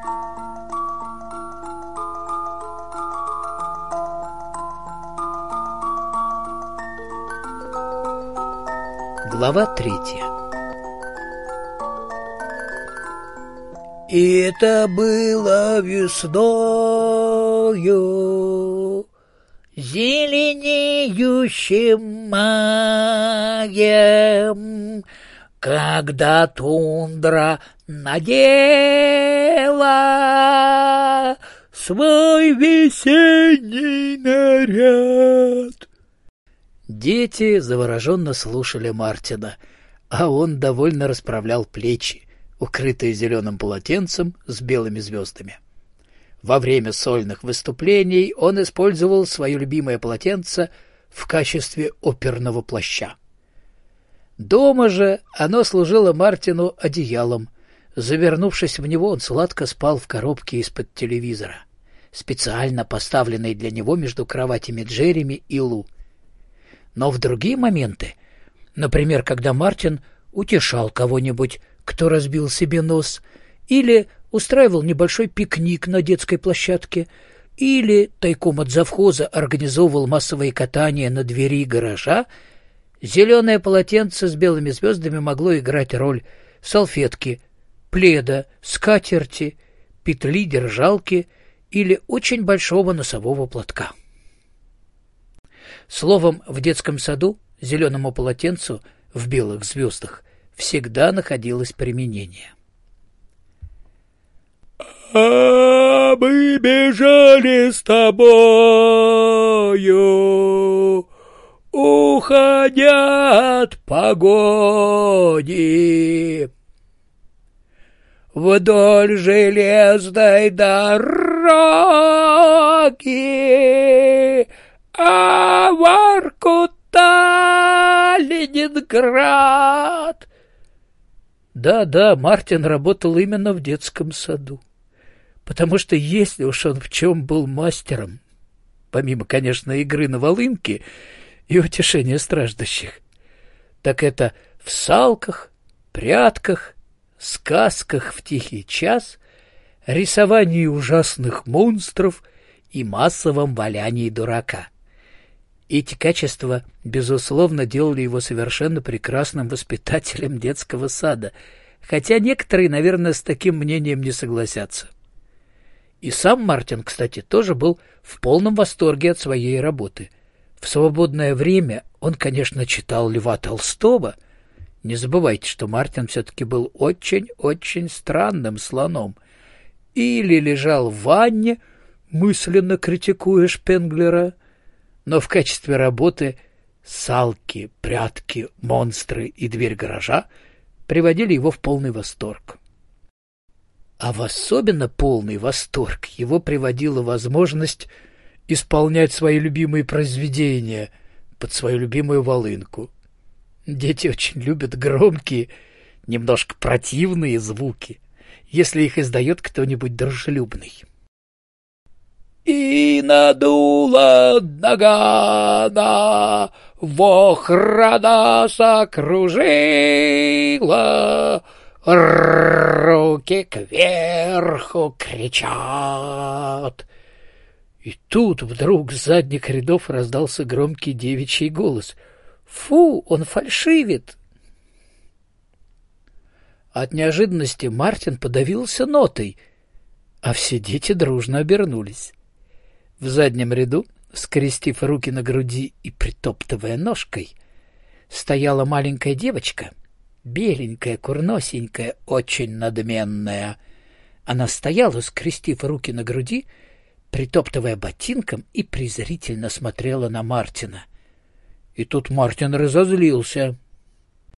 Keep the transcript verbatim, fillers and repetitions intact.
Глава третья. И это было весною, зеленеющим маем, когда тундра надела свой весенний наряд. Дети завороженно слушали Мартина, а он довольно расправлял плечи, укрытые зеленым полотенцем с белыми звездами. Во время сольных выступлений он использовал свое любимое полотенце в качестве оперного плаща. Дома же оно служило Мартину одеялом. Завернувшись в него, он сладко спал в коробке из-под телевизора, специально поставленной для него между кроватями Джереми и Лу. Но в другие моменты, например, когда Мартин утешал кого-нибудь, кто разбил себе нос, или устраивал небольшой пикник на детской площадке, или тайком от завхоза организовывал массовые катания на двери гаража, зеленое полотенце с белыми звездами могло играть роль салфетки, пледа, скатерти, петли, держалки или очень большого носового платка. Словом, в детском саду зеленому полотенцу в белых звездах всегда находилось применение. «А мы бежали с тобою, уходя от погони, вдоль железной дороги, а Воркута, Ленинград». Да-да, Мартин работал именно в детском саду, потому что если уж он в чем был мастером, помимо, конечно, игры на волынке и утешения страждущих, так это в салках, прятках, сказках в тихий час, рисовании ужасных монстров и массовом валянии дурака. Эти качества, безусловно, делали его совершенно прекрасным воспитателем детского сада, хотя некоторые, наверное, с таким мнением не согласятся. И сам Мартин, кстати, тоже был в полном восторге от своей работы. В свободное время он, конечно, читал Льва Толстого. Не забывайте, что Мартин все-таки был очень-очень странным слоном. Или лежал в ванне, мысленно критикуя Шпенглера, но в качестве работы салки, прятки, монстры и дверь гаража приводили его в полный восторг. А в особенно полный восторг его приводила возможность исполнять свои любимые произведения под свою любимую волынку. Дети очень любят громкие, немножко противные звуки, если их издает кто-нибудь дружелюбный. И надула нагана, вохрана сокружила, руки кверху кричат. И тут вдруг с задних рядов раздался громкий девичий голос. «Фу, он фальшивит!» От неожиданности Мартин подавился нотой, а все дети дружно обернулись. В заднем ряду, скрестив руки на груди и притоптывая ножкой, стояла маленькая девочка, беленькая, курносенькая, очень надменная. Она стояла, скрестив руки на груди, притоптывая ботинком, и презрительно смотрела на Мартина. И тут Мартин разозлился.